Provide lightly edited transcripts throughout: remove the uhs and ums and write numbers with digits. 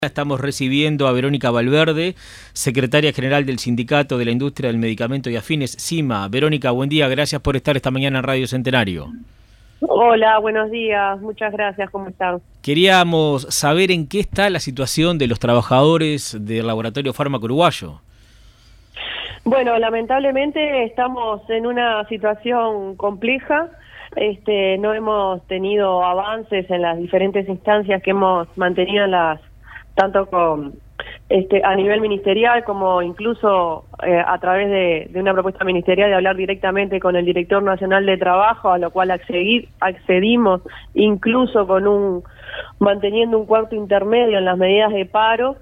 Estamos recibiendo a Verónica Valverde, secretaria general del Sindicato de la Industria del Medicamento y Afines, SIMA. Verónica, buen día, gracias por estar esta mañana en Radio Centenario. Hola, buenos días, muchas gracias, ¿cómo están? Queríamos saber en qué está la situación de los trabajadores del Laboratorio Fármaco Uruguayo. Bueno, lamentablemente estamos en una situación compleja. No hemos tenido avances en las diferentes instancias que hemos mantenido tanto con a nivel ministerial como incluso a través de una propuesta ministerial de hablar directamente con el director nacional de trabajo, a lo cual accedimos incluso manteniendo un cuarto intermedio en las medidas de paro.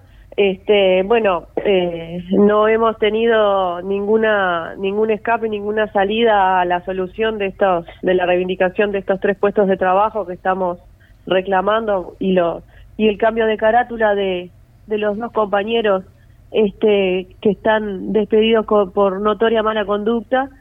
No hemos tenido ningún escape, ninguna salida a la solución de la reivindicación de estos 3 puestos de trabajo que estamos reclamando y el cambio de carátula de los 2 compañeros que están despedidos por notoria mala conducta.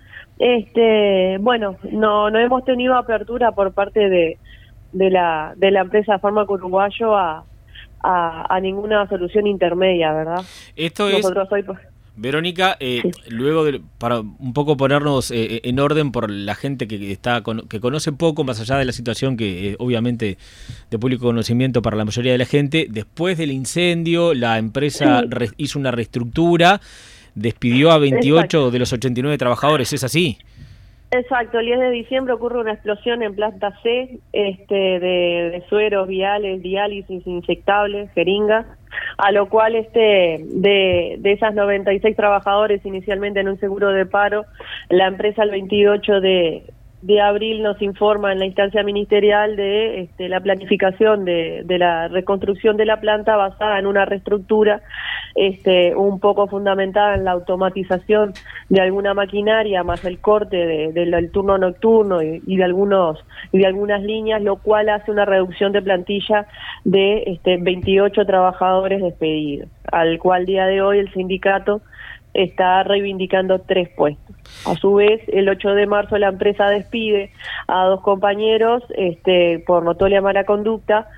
No hemos tenido apertura por parte de la empresa Fármaco Uruguayo a ninguna solución intermedia, ¿verdad? Nosotros hoy Verónica, sí. Luego para un poco ponernos en orden por la gente que conoce poco, más allá de la situación que obviamente de público conocimiento para la mayoría de la gente, después del incendio la empresa hizo una reestructura, despidió a 28 Exacto. de los 89 trabajadores, ¿es así? Exacto, el 10 de diciembre ocurre una explosión en planta C de sueros, viales, diálisis, inyectables, jeringas, a lo cual de esas 96 trabajadores inicialmente en un seguro de paro, la empresa el 28 de abril nos informa en la instancia ministerial de la planificación de la reconstrucción de la planta basada en una reestructura un poco fundamentada en la automatización de alguna maquinaria más el corte del turno nocturno y de algunas líneas, lo cual hace una reducción de plantilla de 28 trabajadores despedidos, al cual día de hoy el sindicato está reivindicando 3 puestos. A su vez, el 8 de marzo la empresa despide a 2 compañeros por notoria mala conducta.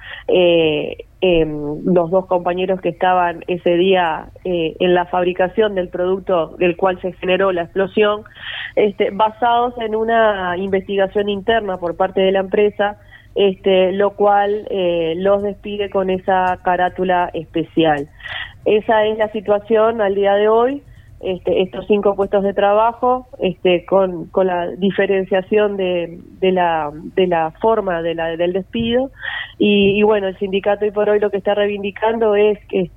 Los 2 compañeros que estaban ese día en la fabricación del producto del cual se generó la explosión, basados en una investigación interna por parte de la empresa, lo cual los despide con esa carátula especial. Esa es la situación al día de hoy. Estos 5 puestos de trabajo, con la diferenciación de la forma del despido, y bueno, el sindicato hoy por hoy lo que está reivindicando es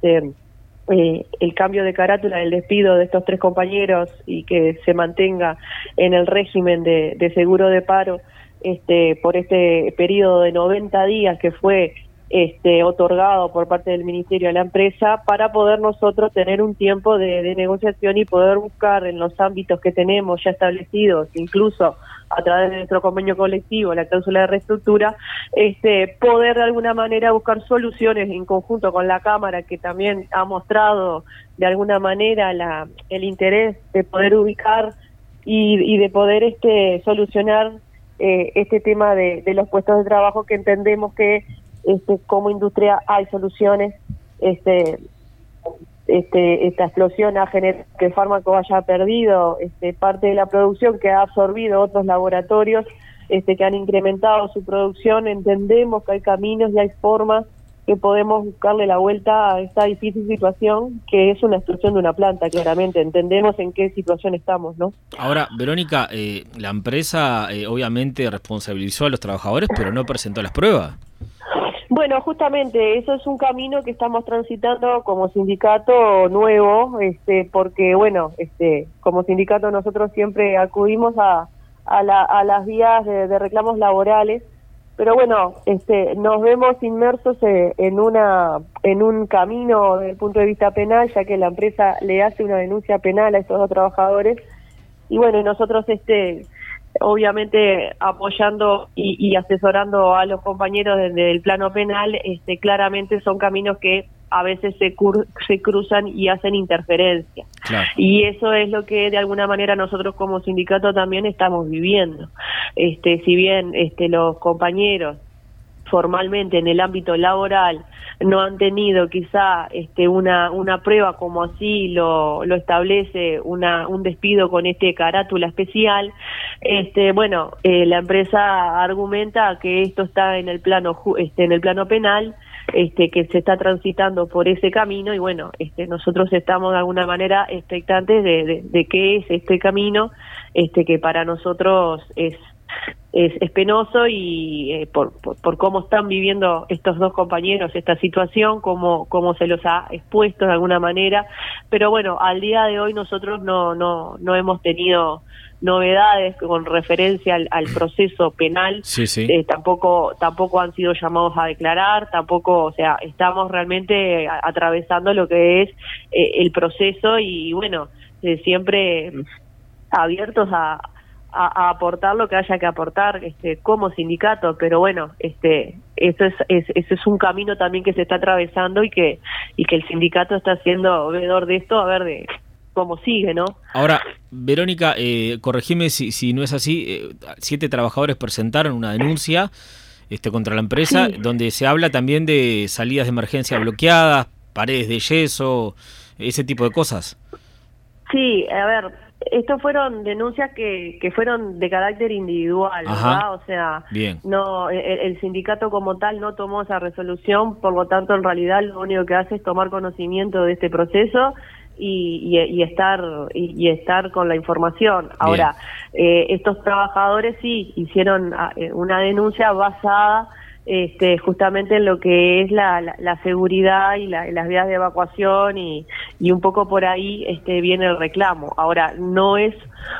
el cambio de carátula del despido de estos 3 compañeros y que se mantenga en el régimen de seguro de paro por este periodo de 90 días que fue otorgado por parte del Ministerio a la empresa, para poder nosotros tener un tiempo de negociación y poder buscar en los ámbitos que tenemos ya establecidos, incluso a través de nuestro convenio colectivo, la cláusula de reestructura, poder de alguna manera buscar soluciones en conjunto con la Cámara, que también ha mostrado de alguna manera el interés de poder ubicar y de poder solucionar este tema de los puestos de trabajo, que entendemos que como industria hay soluciones. Esta explosión ha generado que el fármaco haya perdido parte de la producción, que ha absorbido otros laboratorios que han incrementado su producción. Entendemos que hay caminos y hay formas que podemos buscarle la vuelta a esta difícil situación, que es una explosión de una planta. Claramente entendemos en qué situación estamos, ¿no? Ahora, Verónica, la empresa obviamente responsabilizó a los trabajadores, pero no presentó las pruebas. Bueno, justamente eso es un camino que estamos transitando como sindicato nuevo, porque como sindicato nosotros siempre acudimos a las vías de reclamos laborales, pero bueno, nos vemos inmersos en un camino desde el punto de vista penal, ya que la empresa le hace una denuncia penal a estos 2 trabajadores, y bueno, y nosotros obviamente apoyando y asesorando a los compañeros desde el plano penal. Claramente son caminos que a veces se cruzan y hacen interferencia. Claro. Y eso es lo que de alguna manera nosotros como sindicato también estamos viviendo. Si bien los compañeros formalmente en el ámbito laboral no han tenido quizá una prueba como así lo establece un despido con carátula especial, la empresa argumenta que esto está en el plano penal, que se está transitando por ese camino, y bueno, nosotros estamos de alguna manera expectantes de qué es este camino, que para nosotros es penoso, y por cómo están viviendo estos dos compañeros esta situación, cómo se los ha expuesto de alguna manera. Pero bueno, al día de hoy nosotros no hemos tenido novedades con referencia al proceso penal. Sí. Tampoco han sido llamados a declarar, tampoco, o sea, estamos realmente atravesando lo que es el proceso, y bueno, siempre abiertos a aportar lo que haya que aportar como sindicato, pero bueno, eso es un camino también que se está atravesando, y que el sindicato está siendo veedor de esto, a ver de cómo sigue, ¿no? Ahora, Verónica, corregime si no es así, 7 trabajadores presentaron una denuncia contra la empresa, sí, donde se habla también de salidas de emergencia bloqueadas, paredes de yeso, ese tipo de cosas. Sí, a ver, estos fueron denuncias que fueron de carácter individual, ¿verdad? O sea, bien. No, el sindicato como tal no tomó esa resolución, por lo tanto, en realidad lo único que hace es tomar conocimiento de este proceso y estar con la información. Ahora, estos trabajadores sí hicieron una denuncia basada justamente en lo que es la seguridad y las vías de evacuación, y un poco por ahí viene el reclamo. Ahora, no es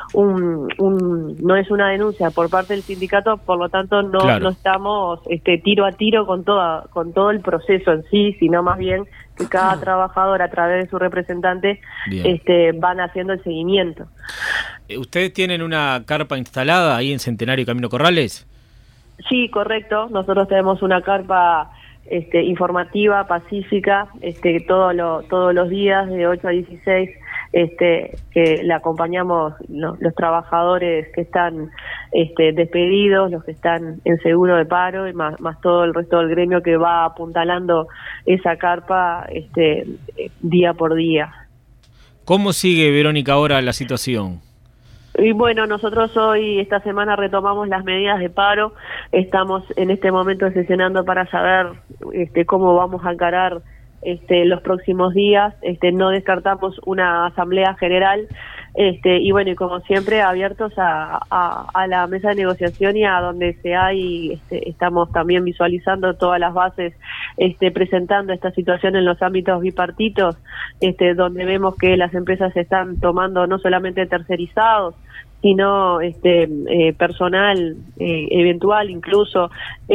no es una denuncia por parte del sindicato, por lo tanto no estamos tiro a tiro con todo el proceso en sí, sino más bien que cada trabajador, a través de su representante, van haciendo el seguimiento. ¿Ustedes tienen una carpa instalada ahí en Centenario y Camino Corrales? Sí, correcto. Nosotros tenemos una carpa informativa, pacífica, todos los días de 8 a 16, que la acompañamos los trabajadores que están despedidos, los que están en seguro de paro, y más todo el resto del gremio que va apuntalando esa carpa día por día. ¿Cómo sigue, Verónica, ahora la situación? Y bueno, nosotros esta semana retomamos las medidas de paro. Estamos en este momento sesionando para saber cómo vamos a encarar los próximos días. No descartamos una asamblea general, y bueno, y como siempre abiertos a la mesa de negociación, y a donde estamos también visualizando todas las bases, presentando esta situación en los ámbitos bipartitos, donde vemos que las empresas se están tomando no solamente tercerizados, sino personal eventual incluso.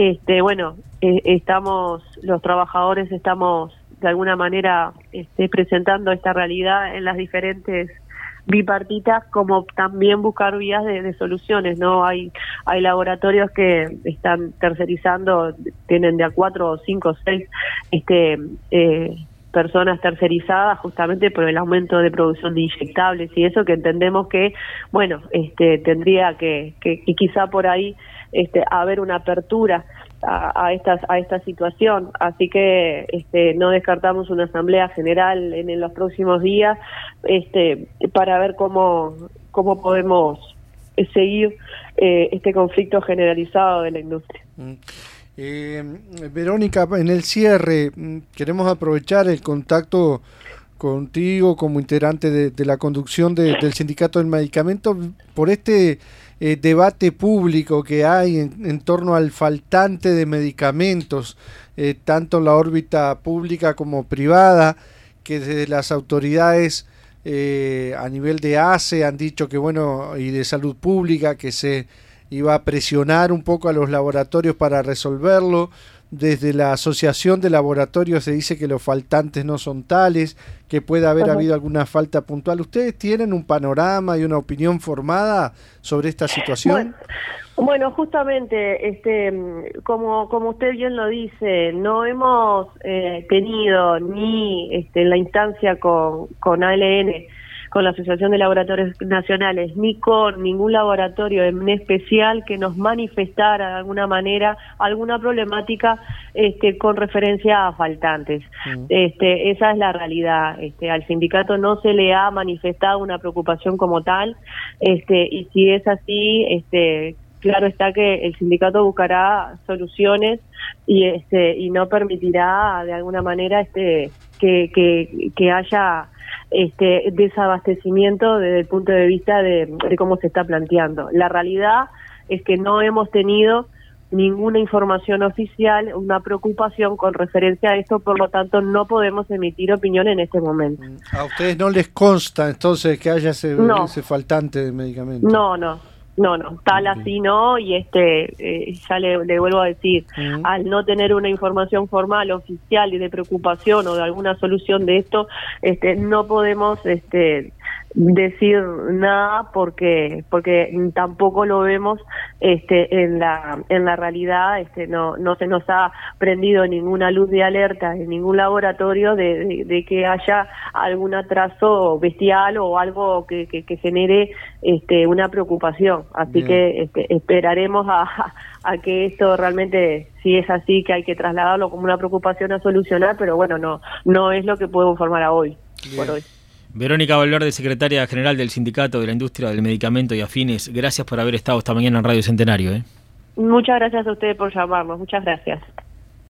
Los trabajadores estamos de alguna manera presentando esta realidad en las diferentes bipartitas, como también buscar vías de soluciones, ¿no? Hay laboratorios que están tercerizando, tienen de a 4 o 5 o 6 personas tercerizadas, justamente por el aumento de producción de inyectables y eso, que entendemos que, bueno, tendría que quizá por ahí haber una apertura a esta situación. Así que no descartamos una asamblea general en los próximos días, para ver cómo podemos seguir este conflicto generalizado de la industria. Verónica, en el cierre queremos aprovechar el contacto contigo como integrante de la conducción del Sindicato del Medicamento por debate público que hay en torno al faltante de medicamentos, tanto en la órbita pública como privada, que desde las autoridades a nivel de ACE han dicho que y de salud pública, que se iba a presionar un poco a los laboratorios para resolverlo. Desde la Asociación de Laboratorios se dice que los faltantes no son tales, que puede haber habido alguna falta puntual. ¿Ustedes tienen un panorama y una opinión formada sobre esta situación? Bueno, justamente, como usted bien lo dice, no hemos tenido ni en la instancia con ALN con la Asociación de Laboratorios Nacionales, ni con ningún laboratorio en especial que nos manifestara de alguna manera alguna problemática con referencia a faltantes. Esa es la realidad. Al sindicato no se le ha manifestado una preocupación como tal, y si es así, claro está que el sindicato buscará soluciones y no permitirá de alguna manera que haya desabastecimiento desde el punto de vista de cómo se está planteando. La realidad es que no hemos tenido ninguna información oficial, una preocupación con referencia a esto, por lo tanto no podemos emitir opinión en este momento. ¿A ustedes no les consta entonces que haya ese faltante de medicamentos? No, tal así no, y ya le vuelvo a decir, al no tener una información formal, oficial y de preocupación o de alguna solución de esto, no podemos decir nada porque tampoco lo vemos en la realidad. No se nos ha prendido ninguna luz de alerta en ningún laboratorio de que haya algún atraso bestial o algo que genere una preocupación. Así que esperaremos a que esto realmente, si es así, que hay que trasladarlo como una preocupación a solucionar, pero bueno, no es lo que puedo informar hoy, por hoy. Verónica Valverde, secretaria general del Sindicato de la Industria del Medicamento y Afines, gracias por haber estado esta mañana en Radio Centenario. Muchas gracias a ustedes por llamarnos, muchas gracias.